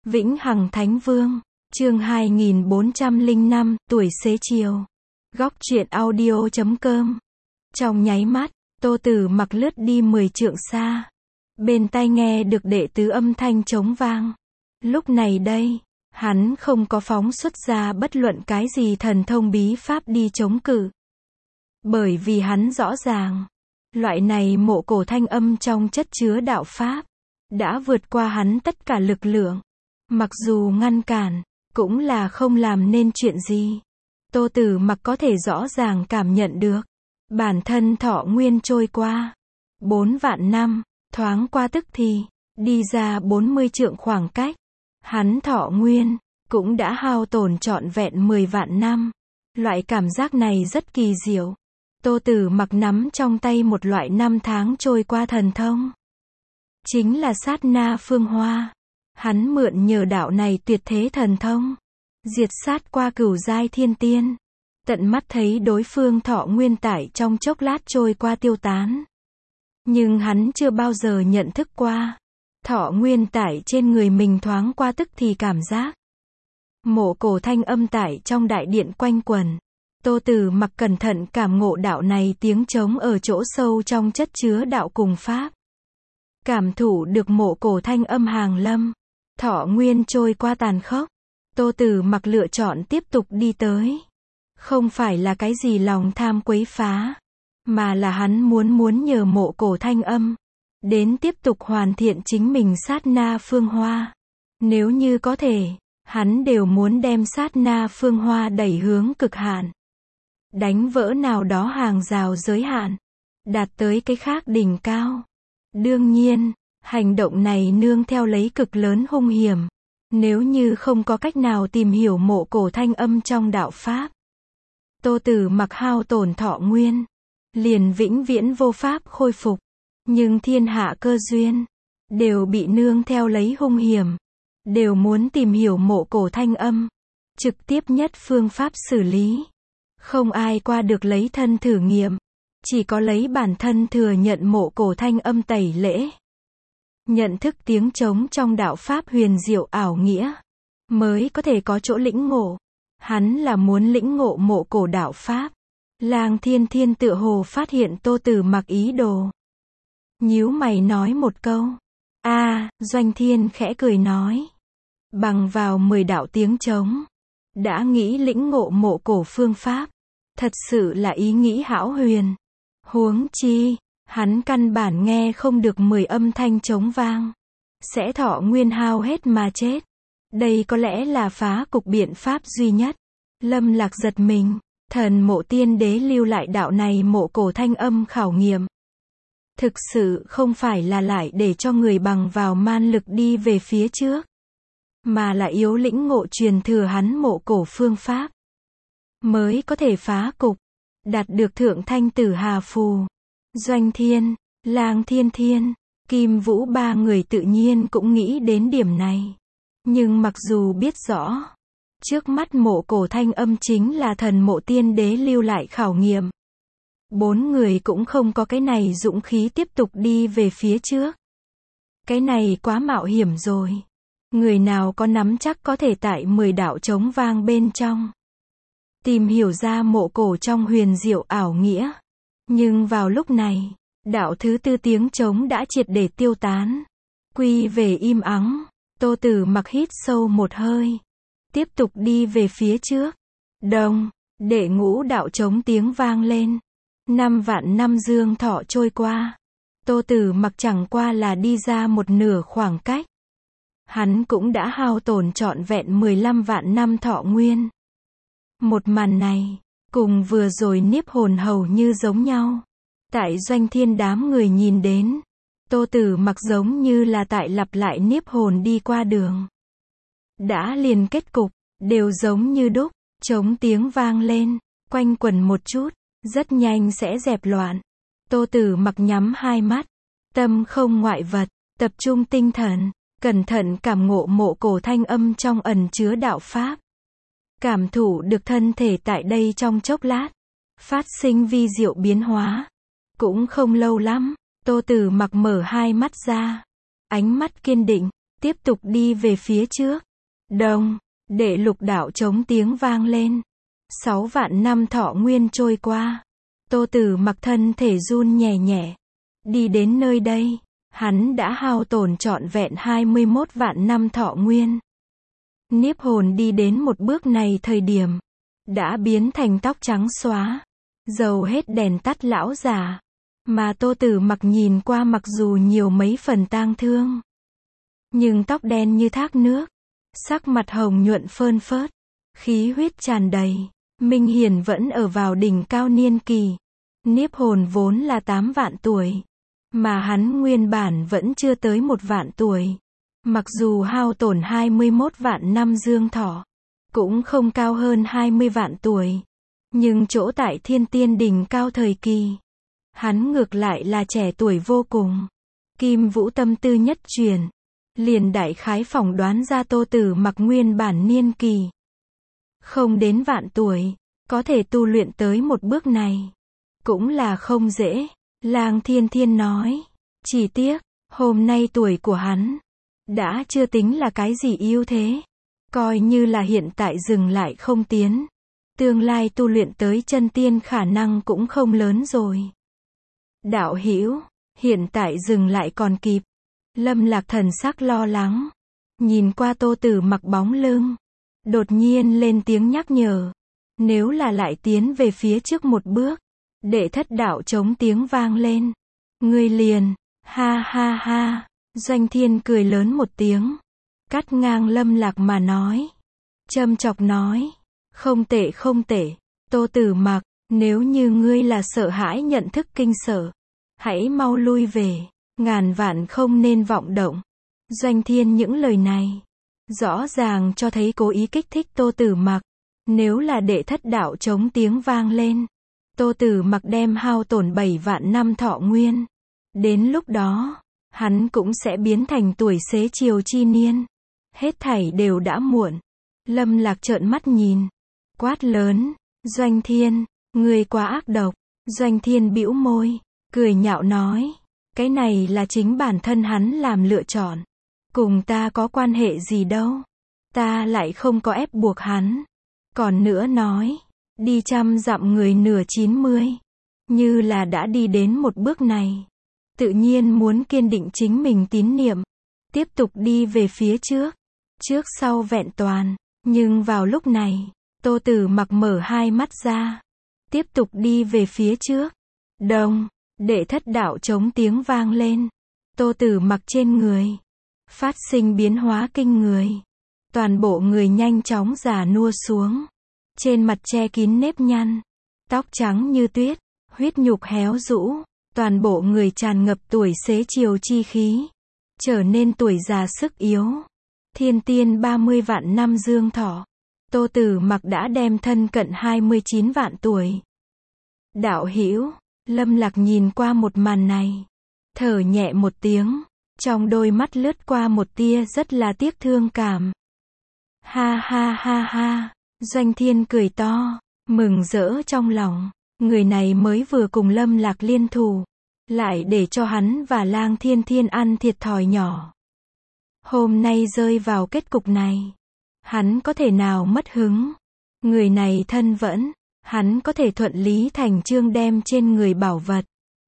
Vĩnh Hằng Thánh Vương, chương 2405, tuổi xế chiều. Góc truyện audio.com. Trong nháy mắt, Tô Tử Mặc lướt đi 10 trượng xa. Bên tai nghe được đệ tứ âm thanh trống vang. Lúc này đây, hắn không có phóng xuất ra bất luận cái gì thần thông bí pháp đi chống cự. Bởi vì hắn rõ ràng, loại này mộ cổ thanh âm trong chất chứa đạo pháp, đã vượt qua hắn tất cả lực lượng. Mặc dù ngăn cản, cũng là không làm nên chuyện gì. Tô Tử Mặc có thể rõ ràng cảm nhận được, bản thân thọ nguyên trôi qua 4 vạn năm, thoáng qua tức thì, đi ra 40 trượng khoảng cách. Hắn thọ nguyên, cũng đã hao tổn trọn vẹn 10 vạn năm. Loại cảm giác này rất kỳ diệu. Tô Tử Mặc nắm trong tay một loại năm tháng trôi qua thần thông. Chính là sát na phương hoa. Hắn mượn nhờ đạo này tuyệt thế thần thông, diệt sát qua cửu giai thiên tiên. Tận mắt thấy đối phương thọ nguyên tải trong chốc lát trôi qua tiêu tán. Nhưng hắn chưa bao giờ nhận thức qua, thọ nguyên tải trên người mình thoáng qua tức thì cảm giác. Mộ cổ thanh âm tải trong đại điện quanh quẩn. Tô Tử Mặc cẩn thận cảm ngộ đạo này tiếng trống ở chỗ sâu trong chất chứa đạo cùng pháp. Cảm thụ được mộ cổ thanh âm hàng lâm, thọ nguyên trôi qua tàn khốc. Tô Tử Mặc lựa chọn tiếp tục đi tới. Không phải là cái gì lòng tham quấy phá, mà là hắn muốn nhờ mộ cổ thanh âm, đến tiếp tục hoàn thiện chính mình sát na phương hoa. Nếu như có thể, hắn đều muốn đem sát na phương hoa đẩy hướng cực hạn. Đánh vỡ nào đó hàng rào giới hạn, đạt tới cái khác đỉnh cao. Đương nhiên, hành động này nương theo lấy cực lớn hung hiểm. Nếu như không có cách nào tìm hiểu mộ cổ thanh âm trong đạo pháp, Tô Tử Mặc hao tổn thọ nguyên, liền vĩnh viễn vô pháp khôi phục. Nhưng thiên hạ cơ duyên, đều bị nương theo lấy hung hiểm. Đều muốn tìm hiểu mộ cổ thanh âm. Trực tiếp nhất phương pháp xử lý. Không ai qua được lấy thân thử nghiệm. Chỉ có lấy bản thân thừa nhận mộ cổ thanh âm tẩy lễ. Nhận thức tiếng trống trong đạo pháp huyền diệu ảo nghĩa, mới có thể có chỗ lĩnh ngộ. Hắn là muốn lĩnh ngộ mộ cổ đạo pháp. Lang Thiên Thiên tựa hồ phát hiện Tô Tử Mặc ý đồ, nhíu mày nói một câu. Doanh Thiên khẽ cười nói, bằng vào 10 đạo tiếng trống, đã nghĩ lĩnh ngộ mộ cổ phương pháp, thật sự là ý nghĩ hão huyền. Huống chi, hắn căn bản nghe không được 10 âm thanh trống vang, sẽ thọ nguyên hao hết mà chết. Đây có lẽ là phá cục biện pháp duy nhất. Lâm Lạc giật mình, thần mộ tiên đế lưu lại đạo này mộ cổ thanh âm khảo nghiệm. Thực sự không phải là lại để cho người bằng vào man lực đi về phía trước, mà là yếu lĩnh ngộ truyền thừa hắn mộ cổ phương pháp, mới có thể phá cục, đạt được thượng thanh tử hà phù. Doanh Thiên, Lang Thiên Thiên, Kim Vũ ba người tự nhiên cũng nghĩ đến điểm này. Nhưng mặc dù biết rõ, trước mắt mộ cổ thanh âm chính là thần mộ tiên đế lưu lại khảo nghiệm, 4 người cũng không có cái này dũng khí tiếp tục đi về phía trước. Cái này quá mạo hiểm rồi. Người nào có nắm chắc có thể tại 10 đạo trống vang bên trong tìm hiểu ra mộ cổ trong huyền diệu ảo nghĩa. Nhưng vào lúc này, đạo thứ 4 tiếng trống đã triệt để tiêu tán, quy về im ắng. Tô Tử Mặc hít sâu một hơi, tiếp tục đi về phía trước. Đồng, đệ ngũ đạo trống tiếng vang lên. 5 vạn năm dương thọ trôi qua. Tô Tử Mặc chẳng qua là đi ra một nửa khoảng cách. Hắn cũng đã hao tổn trọn vẹn 15 vạn năm thọ nguyên. Một màn này, cùng vừa rồi niếp hồn hầu như giống nhau. Tại Doanh Thiên đám người nhìn đến, Tô Tử Mặc giống như là tại lặp lại niếp hồn đi qua đường. Đã liền kết cục, đều giống như đúc. Trống tiếng vang lên, quanh quẩn một chút, rất nhanh sẽ dẹp loạn. Tô Tử Mặc nhắm hai mắt, tâm không ngoại vật, tập trung tinh thần, cẩn thận cảm ngộ mộ cổ thanh âm trong ẩn chứa đạo pháp. Cảm thụ được thân thể tại đây trong chốc lát, phát sinh vi diệu biến hóa. Cũng không lâu lắm, Tô Tử Mặc mở hai mắt ra, ánh mắt kiên định, tiếp tục đi về phía trước. Đông, đệ lục đạo trống tiếng vang lên. 6 vạn năm thọ nguyên trôi qua. Tô Tử Mặc thân thể run nhẹ nhẹ. Đi đến nơi đây, hắn đã hao tổn trọn vẹn 21 vạn năm thọ nguyên. Niếp hồn đi đến một bước này thời điểm, đã biến thành tóc trắng xóa, dầu hết đèn tắt lão già. Mà Tô Tử Mặc nhìn qua mặc dù nhiều mấy phần tang thương, nhưng tóc đen như thác nước, sắc mặt hồng nhuận phơn phớt, khí huyết tràn đầy, minh hiển vẫn ở vào đỉnh cao niên kỳ. Niếp hồn vốn là 8 vạn tuổi, mà hắn nguyên bản vẫn chưa tới 1 vạn tuổi. Mặc dù hao tổn 21 vạn năm dương thọ, cũng không cao hơn 20 vạn tuổi, nhưng chỗ tại thiên tiên đỉnh cao thời kỳ, hắn ngược lại là trẻ tuổi vô cùng. Kim Vũ tâm tư nhất truyền, liền đại khái phỏng đoán ra Tô Tử Mặc nguyên bản niên kỳ không đến vạn tuổi, có thể tu luyện tới một bước này, cũng là không dễ. Lang Thiên Thiên nói, chỉ tiếc, hôm nay tuổi của hắn đã chưa tính là cái gì ưu thế, coi như là hiện tại dừng lại không tiến, tương lai tu luyện tới chân tiên khả năng cũng không lớn rồi. Đạo hữu, hiện tại dừng lại còn kịp. Lâm Lạc thần sắc lo lắng, nhìn qua Tô Tử Mặc bóng lưng, đột nhiên lên tiếng nhắc nhở, nếu là lại tiến về phía trước một bước, đệ thất đạo trống tiếng vang lên, ngươi liền, ha ha ha. Doanh Thiên cười lớn một tiếng, cắt ngang Lâm Lạc mà nói, châm chọc nói, không tệ không tệ, Tô Tử Mặc, nếu như ngươi là sợ hãi nhận thức kinh sợ, hãy mau lui về, ngàn vạn không nên vọng động. Doanh Thiên những lời này, rõ ràng cho thấy cố ý kích thích Tô Tử Mặc, nếu là đệ thất đạo trống tiếng vang lên, Tô Tử Mặc đem hao tổn 7 vạn năm thọ nguyên. Đến lúc đó, hắn cũng sẽ biến thành tuổi xế chiều chi niên. Hết thảy đều đã muộn. Lâm Lạc trợn mắt nhìn, quát lớn, Doanh Thiên, ngươi quá ác độc. Doanh Thiên bĩu môi, cười nhạo nói, cái này là chính bản thân hắn làm lựa chọn, cùng ta có quan hệ gì đâu, ta lại không có ép buộc hắn. Còn nữa nói, đi 100 dặm người nửa 90, như là đã đi đến một bước này, tự nhiên muốn kiên định chính mình tín niệm, tiếp tục đi về phía trước, trước sau vẹn toàn. Nhưng vào lúc này, Tô Tử Mặc mở hai mắt ra, tiếp tục đi về phía trước. Đông, đệ thất đạo trống tiếng vang lên, Tô Tử Mặc trên người phát sinh biến hóa kinh người, toàn bộ người nhanh chóng già nua xuống, trên mặt che kín nếp nhăn, tóc trắng như tuyết, huyết nhục héo rũ, toàn bộ người tràn ngập tuổi xế chiều chi khí, trở nên tuổi già sức yếu. Thiên tiên 30 vạn năm dương thọ, Tô Tử Mặc đã đem thân cận 29 vạn tuổi. Đạo hữu, Lâm Lạc nhìn qua một màn này, thở nhẹ một tiếng, trong đôi mắt lướt qua một tia rất là tiếc thương cảm. Ha ha ha ha, Doanh Thiên cười to, mừng rỡ trong lòng, người này mới vừa cùng Lâm Lạc liên thủ, lại để cho hắn và Lang Thiên Thiên ăn thiệt thòi nhỏ. Hôm nay rơi vào kết cục này, hắn có thể nào mất hứng? Người này thân vẫn, hắn có thể thuận lý thành chương đem trên người bảo vật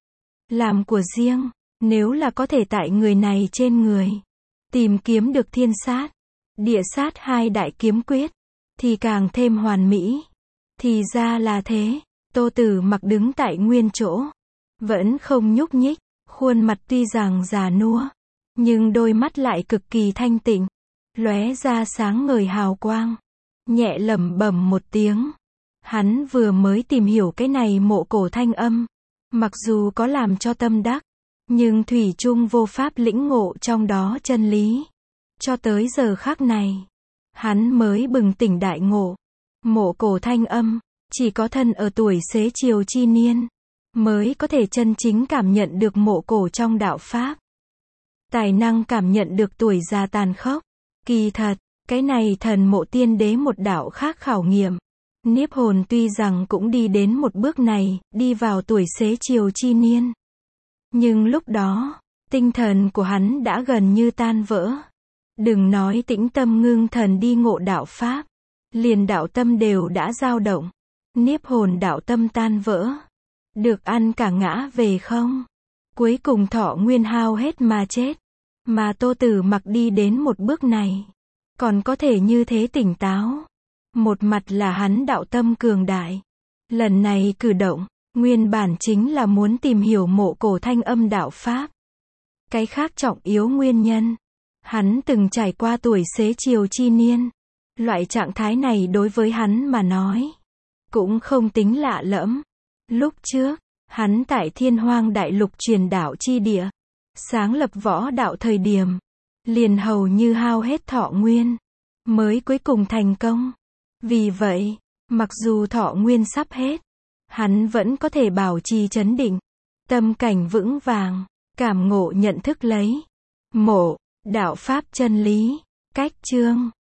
làm của riêng, nếu là có thể tại người này trên người tìm kiếm được thiên sát, địa sát hai đại kiếm quyết, thì càng thêm hoàn mỹ. Thì ra là thế, Tô Tử Mặc đứng tại nguyên chỗ, vẫn không nhúc nhích, khuôn mặt tuy rằng già nua, nhưng đôi mắt lại cực kỳ thanh tịnh, lóe ra sáng ngời hào quang, nhẹ lẩm bẩm một tiếng. Hắn vừa mới tìm hiểu cái này mộ cổ thanh âm, mặc dù có làm cho tâm đắc, nhưng thủy chung vô pháp lĩnh ngộ trong đó chân lý. Cho tới giờ khắc này, hắn mới bừng tỉnh đại ngộ. Mộ cổ thanh âm, chỉ có thân ở tuổi xế chiều chi niên, mới có thể chân chính cảm nhận được mộ cổ trong đạo Pháp. Tài năng cảm nhận được tuổi già tàn khốc. Kỳ thật, cái này thần mộ tiên đế một đạo khác khảo nghiệm. Niếp hồn tuy rằng cũng đi đến một bước này, đi vào tuổi xế chiều chi niên. Nhưng lúc đó, tinh thần của hắn đã gần như tan vỡ. Đừng nói tĩnh tâm ngưng thần đi ngộ đạo Pháp. Liền đạo tâm đều đã dao động. Niếp hồn đạo tâm tan vỡ. Được ăn cả ngã về không. Cuối cùng thọ nguyên hao hết mà chết. Mà Tô Tử Mặc đi đến một bước này. Còn có thể như thế tỉnh táo. Một mặt là hắn đạo tâm cường đại. Lần này cử động, nguyên bản chính là muốn tìm hiểu mộ cổ thanh âm đạo Pháp. Cái khác trọng yếu nguyên nhân. Hắn từng trải qua tuổi xế chiều chi niên. Loại trạng thái này đối với hắn mà nói. Cũng không tính lạ lẫm. Lúc trước, hắn tại Thiên Hoang Đại Lục truyền đạo chi địa. Sáng lập võ đạo thời điểm. Liền hầu như hao hết thọ nguyên. Mới cuối cùng thành công. Vì vậy, mặc dù thọ nguyên sắp hết. Hắn vẫn có thể bảo trì trấn định. Tâm cảnh vững vàng. Cảm ngộ nhận thức lấy. Mộ, đạo Pháp chân lý. Cách chương.